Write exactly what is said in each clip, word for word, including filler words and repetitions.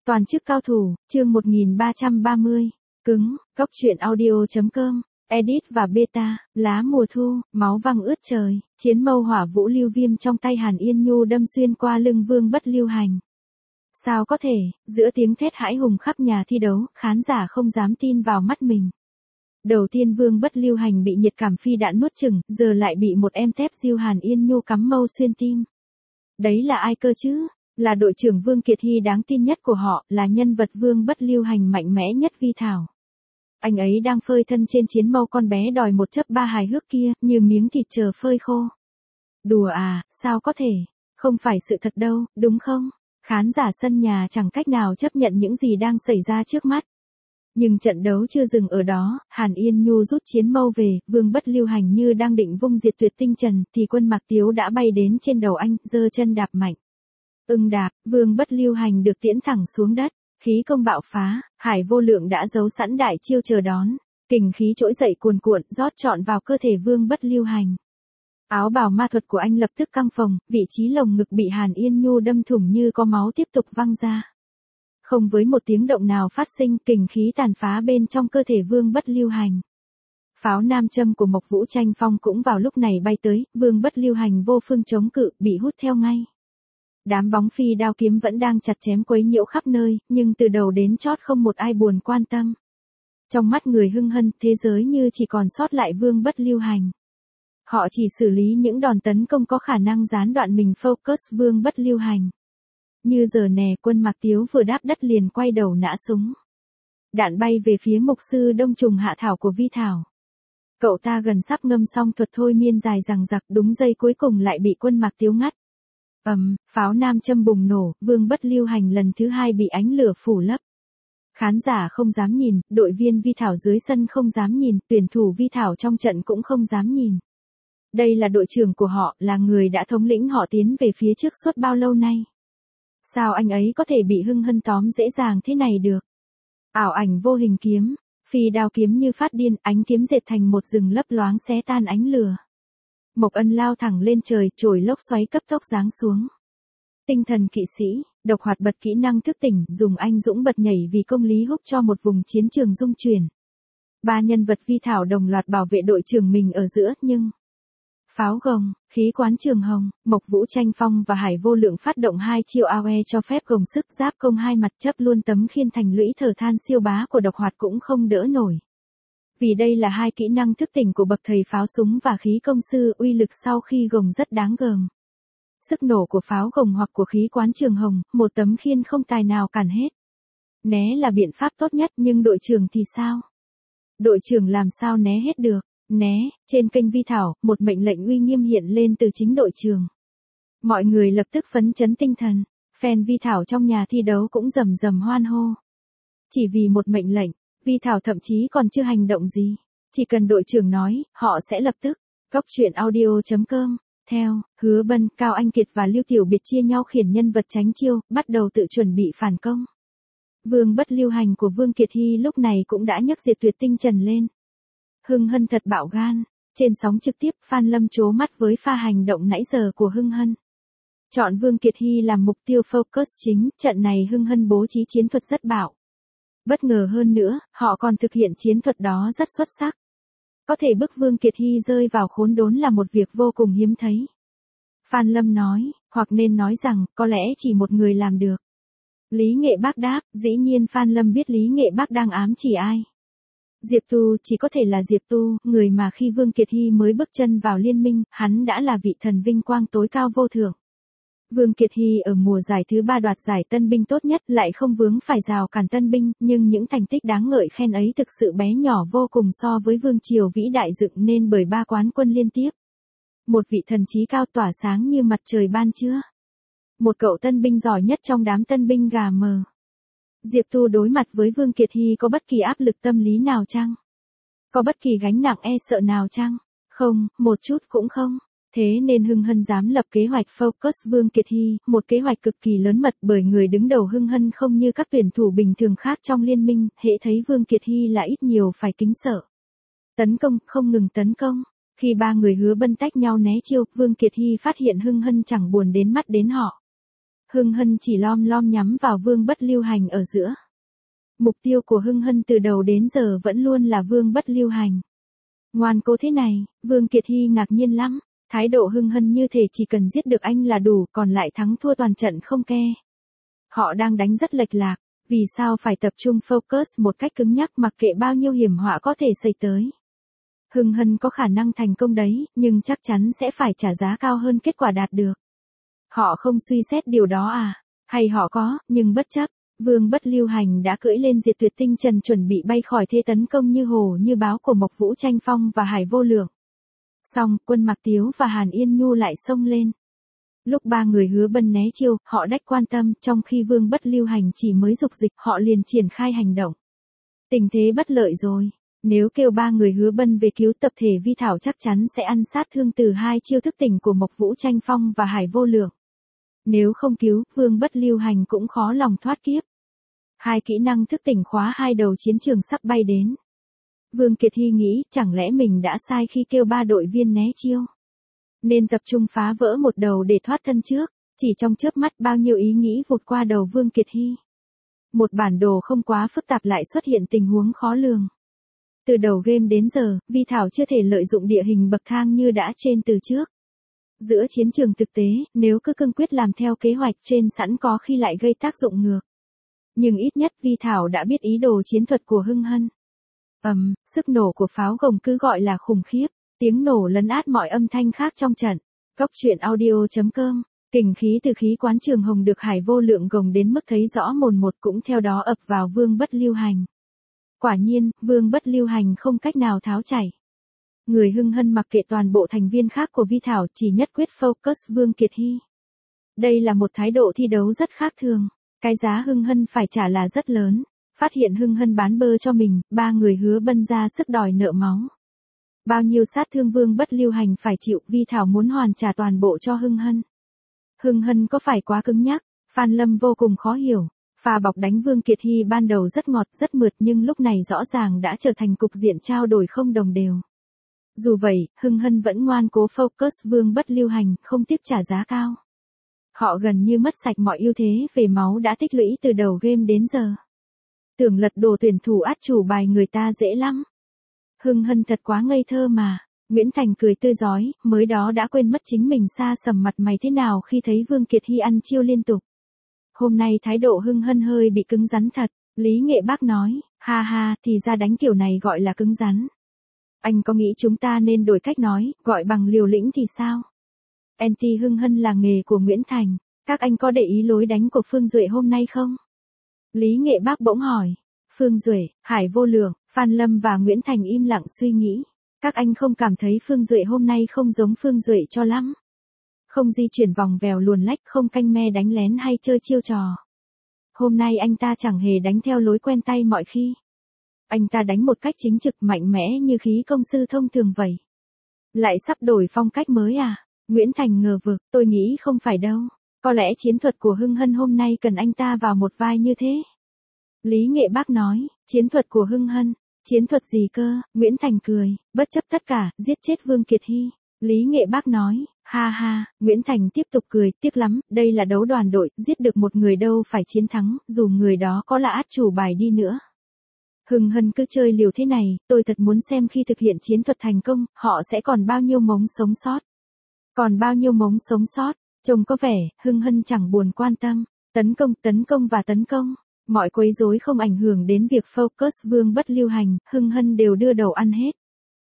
Toàn chức cao thủ, chương một nghìn ba trăm ba mươi. Cứng, góc truyện audio.com, edit và beta, lá mùa thu, máu văng ướt trời, chiến mâu hỏa vũ lưu viêm trong tay Hàn Yên Nhu đâm xuyên qua lưng Vương Bất Lưu Hành. Sao có thể, giữa tiếng thét hãi hùng khắp nhà thi đấu, khán giả không dám tin vào mắt mình. Đầu tiên Vương Bất Lưu Hành bị nhiệt cảm phi đạn nuốt chửng, giờ lại bị một em thép diêu Hàn Yên Nhu cắm mâu xuyên tim. Đấy là ai cơ chứ? Là đội trưởng Vương Kiệt Hy đáng tin nhất của họ, là nhân vật Vương Bất Lưu Hành mạnh mẽ nhất Vi Thảo. Anh ấy đang phơi thân trên chiến mâu con bé đòi một chấp ba hài hước kia, như miếng thịt chờ phơi khô. Đùa à, sao có thể? Không phải sự thật đâu, đúng không? Khán giả sân nhà chẳng cách nào chấp nhận những gì đang xảy ra trước mắt. Nhưng trận đấu chưa dừng ở đó, Hàn Yên Nhu rút chiến mâu về, Vương Bất Lưu Hành như đang định vung diệt tuyệt tinh trần, thì Quân Mạc Tiếu đã bay đến trên đầu anh, giơ chân đạp mạnh. Ưng đạp, Vương Bất Lưu Hành được tiễn thẳng xuống đất, khí công bạo phá, Hải Vô Lượng đã giấu sẵn đại chiêu chờ đón, kình khí trỗi dậy cuồn cuộn, rót trọn vào cơ thể Vương Bất Lưu Hành. Áo bào ma thuật của anh lập tức căng phồng, vị trí lồng ngực bị Hàn Yên Nhu đâm thủng như có máu tiếp tục văng ra. Không với một tiếng động nào phát sinh, kình khí tàn phá bên trong cơ thể Vương Bất Lưu Hành. Pháo nam châm của Mộc Vũ Tranh Phong cũng vào lúc này bay tới, Vương Bất Lưu Hành vô phương chống cự, bị hút theo ngay. Đám bóng phi đao kiếm vẫn đang chặt chém quấy nhiễu khắp nơi, nhưng từ đầu đến chót không một ai buồn quan tâm. Trong mắt người hưng hân, thế giới như chỉ còn sót lại Vương Bất Lưu Hành. Họ chỉ xử lý những đòn tấn công có khả năng gián đoạn mình focus Vương Bất Lưu Hành. Như giờ nè, Quân Mạc Tiếu vừa đáp đất liền quay đầu nã súng. Đạn bay về phía mục sư Đông Trùng Hạ Thảo của Vi Thảo. Cậu ta gần sắp ngâm xong thuật thôi miên dài dằng dặc, đúng giây cuối cùng lại bị Quân Mạc Tiếu ngắt. Ầm, um, pháo nam châm bùng nổ, Vương Bất Lưu Hành lần thứ hai bị ánh lửa phủ lấp. Khán giả không dám nhìn, đội viên Vi Thảo dưới sân không dám nhìn, tuyển thủ Vi Thảo trong trận cũng không dám nhìn. Đây là đội trưởng của họ, là người đã thống lĩnh họ tiến về phía trước suốt bao lâu nay. Sao anh ấy có thể bị hưng hân tóm dễ dàng thế này được? Ảo ảnh vô hình kiếm, phi đao kiếm như phát điên, ánh kiếm dệt thành một rừng lấp loáng xé tan ánh lửa. Mộc Ân lao thẳng lên trời, chổi lốc xoáy cấp tốc giáng xuống. Tinh thần kỵ sĩ, độc hoạt bật kỹ năng thức tỉnh, dùng anh dũng bật nhảy vì công lý húc cho một vùng chiến trường dung chuyển. Ba nhân vật Vi Thảo đồng loạt bảo vệ đội trưởng mình ở giữa, nhưng... Pháo gồng, khí quán trường hồng, Mộc Vũ Tranh Phong và Hải Vô Lượng phát động hai chiêu a o e cho phép gồng sức giáp công hai mặt chấp luôn tấm khiên thành lũy thở than siêu bá của độc hoạt cũng không đỡ nổi. Vì đây là hai kỹ năng thức tỉnh của bậc thầy pháo súng và khí công sư, uy lực sau khi gồng rất đáng gờm. Sức nổ của pháo gồng hoặc của khí quán trường hồng, một tấm khiên không tài nào cản hết. Né là biện pháp tốt nhất, nhưng đội trưởng thì sao? Đội trưởng làm sao né hết được? Né, trên kênh Vi Thảo, một mệnh lệnh uy nghiêm hiện lên từ chính đội trưởng. Mọi người lập tức phấn chấn tinh thần, fan Vi Thảo trong nhà thi đấu cũng rầm rầm hoan hô. Chỉ vì một mệnh lệnh, Vi Thảo thậm chí còn chưa hành động gì. Chỉ cần đội trưởng nói, họ sẽ lập tức. Góc truyện audio.com. Theo, Hứa Bân, Cao Anh Kiệt và Lưu Tiểu Biệt chia nhau khiển nhân vật tránh chiêu, bắt đầu tự chuẩn bị phản công. Vương Bất Lưu Hành của Vương Kiệt Hy lúc này cũng đã nhấc diệt tuyệt tinh trần lên. Hưng Hân thật bạo gan. Trên sóng trực tiếp, Phan Lâm trố mắt với pha hành động nãy giờ của Hưng Hân. Chọn Vương Kiệt Hy làm mục tiêu focus chính, trận này Hưng Hân bố trí chiến thuật rất bạo. Bất ngờ hơn nữa, họ còn thực hiện chiến thuật đó rất xuất sắc. Có thể bức Vương Kiệt Hy rơi vào khốn đốn là một việc vô cùng hiếm thấy. Phan Lâm nói, hoặc nên nói rằng, có lẽ chỉ một người làm được. Lý Nghệ Bác đáp, dĩ nhiên Phan Lâm biết Lý Nghệ Bác đang ám chỉ ai. Diệp Tu, chỉ có thể là Diệp Tu, người mà khi Vương Kiệt Hy mới bước chân vào liên minh, hắn đã là vị thần vinh quang tối cao vô thượng. Vương Kiệt Hy ở mùa giải thứ ba đoạt giải tân binh tốt nhất lại không vướng phải rào cản tân binh, nhưng những thành tích đáng ngợi khen ấy thực sự bé nhỏ vô cùng so với vương triều vĩ đại dựng nên bởi ba quán quân liên tiếp. Một vị thần trí cao tỏa sáng như mặt trời ban trưa. Một cậu tân binh giỏi nhất trong đám tân binh gà mờ. Diệp Tu đối mặt với Vương Kiệt Hy có bất kỳ áp lực tâm lý nào chăng? Có bất kỳ gánh nặng e sợ nào chăng? Không, một chút cũng không. Thế nên Hưng Hân dám lập kế hoạch focus Vương Kiệt Hy, một kế hoạch cực kỳ lớn mật bởi người đứng đầu Hưng Hân không như các tuyển thủ bình thường khác trong liên minh, hễ thấy Vương Kiệt Hy là ít nhiều phải kính sợ. Tấn công, không ngừng tấn công. Khi ba người Hứa Bân tách nhau né chiêu, Vương Kiệt Hy phát hiện Hưng Hân chẳng buồn đến mắt đến họ. Hưng Hân chỉ lom lom nhắm vào Vương Bất Lưu Hành ở giữa. Mục tiêu của Hưng Hân từ đầu đến giờ vẫn luôn là Vương Bất Lưu Hành. Ngoan cố thế này, Vương Kiệt Hy ngạc nhiên lắm. Thái độ Hưng Hân như thể chỉ cần giết được anh là đủ, còn lại thắng thua toàn trận không ke. Họ đang đánh rất lệch lạc, vì sao phải tập trung focus một cách cứng nhắc mặc kệ bao nhiêu hiểm họa có thể xảy tới. Hưng Hân có khả năng thành công đấy, nhưng chắc chắn sẽ phải trả giá cao hơn kết quả đạt được. Họ không suy xét điều đó à? Hay họ có, nhưng bất chấp, Vương Bất Lưu Hành đã cưỡi lên Diệt Tuyệt Tinh Trần chuẩn bị bay khỏi thế tấn công như hồ như báo của Mộc Vũ Tranh Phong và Hải Vô Lượng. Xong, Quân Mạc Tiếu và Hàn Yên Nhu lại xông lên. Lúc ba người Hứa Bân né chiêu, họ đách quan tâm, trong khi Vương Bất Lưu Hành chỉ mới dục dịch, họ liền triển khai hành động. Tình thế bất lợi rồi. Nếu kêu ba người Hứa Bân về cứu tập thể Vi Thảo chắc chắn sẽ ăn sát thương từ hai chiêu thức tỉnh của Mộc Vũ Tranh Phong và Hải Vô Lượng. Nếu không cứu, Vương Bất Lưu Hành cũng khó lòng thoát kiếp. Hai kỹ năng thức tỉnh khóa hai đầu chiến trường sắp bay đến. Vương Kiệt Hy nghĩ, chẳng lẽ mình đã sai khi kêu ba đội viên né chiêu. Nên tập trung phá vỡ một đầu để thoát thân trước. Chỉ trong chớp mắt bao nhiêu ý nghĩ vụt qua đầu Vương Kiệt Hy. Một bản đồ không quá phức tạp lại xuất hiện tình huống khó lường. Từ đầu game đến giờ, Vi Thảo chưa thể lợi dụng địa hình bậc thang như đã trên từ trước. Giữa chiến trường thực tế, nếu cứ cương quyết làm theo kế hoạch trên sẵn có khi lại gây tác dụng ngược. Nhưng ít nhất Vi Thảo đã biết ý đồ chiến thuật của Hưng Hân. Ầm, um, sức nổ của pháo gồng cứ gọi là khủng khiếp, tiếng nổ lấn át mọi âm thanh khác trong trận. Góc truyện audio chấm com, kình khí từ khí quán Trường Hồng được Hải Vô Lượng gồng đến mức thấy rõ mồn một cũng theo đó ập vào Vương Bất Lưu Hành. Quả nhiên, Vương Bất Lưu Hành không cách nào tháo chảy. Người Hưng Hân mặc kệ toàn bộ thành viên khác của Vi Thảo chỉ nhất quyết focus Vương Kiệt Hy. Đây là một thái độ thi đấu rất khác thường. Cái giá Hưng Hân phải trả là rất lớn. Phát hiện Hưng Hân bán bơ cho mình, ba người Hứa Bân ra sức đòi nợ máu. Bao nhiêu sát thương Vương Bất Lưu Hành phải chịu, Vi Thảo muốn hoàn trả toàn bộ cho Hưng Hân. Hưng Hân có phải quá cứng nhắc? Phan Lâm vô cùng khó hiểu. Pha bọc đánh Vương Kiệt Hy ban đầu rất ngọt, rất mượt nhưng lúc này rõ ràng đã trở thành cục diện trao đổi không đồng đều. Dù vậy, Hưng Hân vẫn ngoan cố focus Vương Bất Lưu Hành, không tiếc trả giá cao. Họ gần như mất sạch mọi ưu thế về máu đã tích lũy từ đầu game đến giờ. Tưởng lật đổ tuyển thủ át chủ bài người ta dễ lắm. Hưng Hân thật quá ngây thơ mà. Nguyễn Thành cười tươi rói, mới đó đã quên mất chính mình xa sầm mặt mày thế nào khi thấy Vương Kiệt Hy ăn chiêu liên tục. Hôm nay thái độ Hưng Hân hơi bị cứng rắn thật. Lý Nghệ Bác nói, ha ha, thì ra đánh kiểu này gọi là cứng rắn. Anh có nghĩ chúng ta nên đổi cách nói, gọi bằng liều lĩnh thì sao? Anti Hưng Hân là nghề của Nguyễn Thành. Các anh có để ý lối đánh của Phương Duệ hôm nay không? Lý Nghệ Bác bỗng hỏi. Phương Duệ, Hải Vô Lượng, Phan Lâm và Nguyễn Thành im lặng suy nghĩ. Các anh không cảm thấy Phương Duệ hôm nay không giống Phương Duệ cho lắm. Không di chuyển vòng vèo luồn lách, không canh me đánh lén hay chơi chiêu trò. Hôm nay anh ta chẳng hề đánh theo lối quen tay mọi khi. Anh ta đánh một cách chính trực mạnh mẽ như khí công sư thông thường vậy. Lại sắp đổi phong cách mới à? Nguyễn Thành ngờ vực, tôi nghĩ không phải đâu. Có lẽ chiến thuật của Hưng Hân hôm nay cần anh ta vào một vai như thế. Lý Nghệ Bác nói, chiến thuật của Hưng Hân, chiến thuật gì cơ? Nguyễn Thành cười, bất chấp tất cả, giết chết Vương Kiệt Hy. Lý Nghệ Bác nói, ha ha, Nguyễn Thành tiếp tục cười, tiếc lắm, đây là đấu đoàn đội, giết được một người đâu phải chiến thắng, dù người đó có là át chủ bài đi nữa. Hưng Hân cứ chơi liều thế này, tôi thật muốn xem khi thực hiện chiến thuật thành công, họ sẽ còn bao nhiêu mống sống sót. Còn bao nhiêu mống sống sót, trông có vẻ, Hưng Hân chẳng buồn quan tâm, tấn công, tấn công và tấn công. Mọi quấy rối không ảnh hưởng đến việc focus Vương Bất Lưu Hành, Hưng Hân đều đưa đầu ăn hết.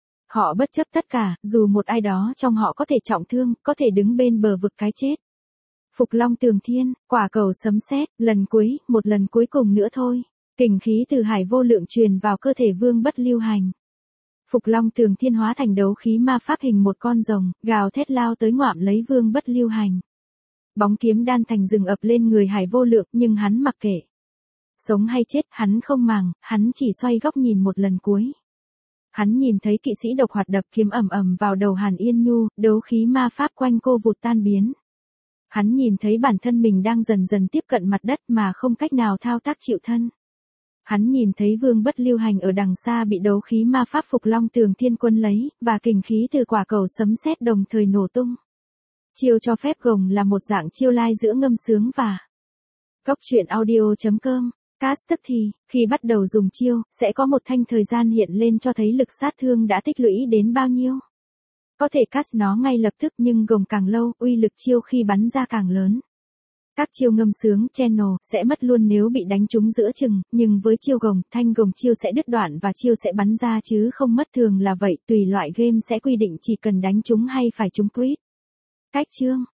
Họ bất chấp tất cả, dù một ai đó trong họ có thể trọng thương, có thể đứng bên bờ vực cái chết. Phục Long Tường Thiên, quả cầu sấm sét, lần cuối, một lần cuối cùng nữa thôi. Kình khí từ Hải Vô Lượng truyền vào cơ thể Vương Bất Lưu Hành. Phục Long Tường Thiên hóa thành đấu khí ma pháp hình một con rồng, gào thét lao tới ngoạm lấy Vương Bất Lưu Hành. Bóng kiếm đan thành rừng ập lên người Hải Vô Lượng, nhưng hắn mặc kệ. Sống hay chết, hắn không màng, hắn chỉ xoay góc nhìn một lần cuối. Hắn nhìn thấy kỵ sĩ độc hoạt đập kiếm ầm ầm vào đầu Hàn Yên Nhu, đấu khí ma pháp quanh cô vụt tan biến. Hắn nhìn thấy bản thân mình đang dần dần tiếp cận mặt đất mà không cách nào thao tác chịu thân. Hắn nhìn thấy Vương Bất Lưu Hành ở đằng xa bị đấu khí ma pháp Phục Long Tường Thiên quân lấy, và kình khí từ quả cầu sấm sét đồng thời nổ tung. Chiêu cho phép gồng là một dạng chiêu lai giữa ngâm sướng và Cốc truyện audio chấm com. Cast tức thì, khi bắt đầu dùng chiêu, sẽ có một thanh thời gian hiện lên cho thấy lực sát thương đã tích lũy đến bao nhiêu. Có thể cast nó ngay lập tức nhưng gồng càng lâu, uy lực chiêu khi bắn ra càng lớn. Các chiêu ngâm sướng, channel, sẽ mất luôn nếu bị đánh trúng giữa chừng, nhưng với chiêu gồng, thanh gồng chiêu sẽ đứt đoạn và chiêu sẽ bắn ra chứ không mất thường là vậy, tùy loại game sẽ quy định chỉ cần đánh trúng hay phải trúng crit. Cách chương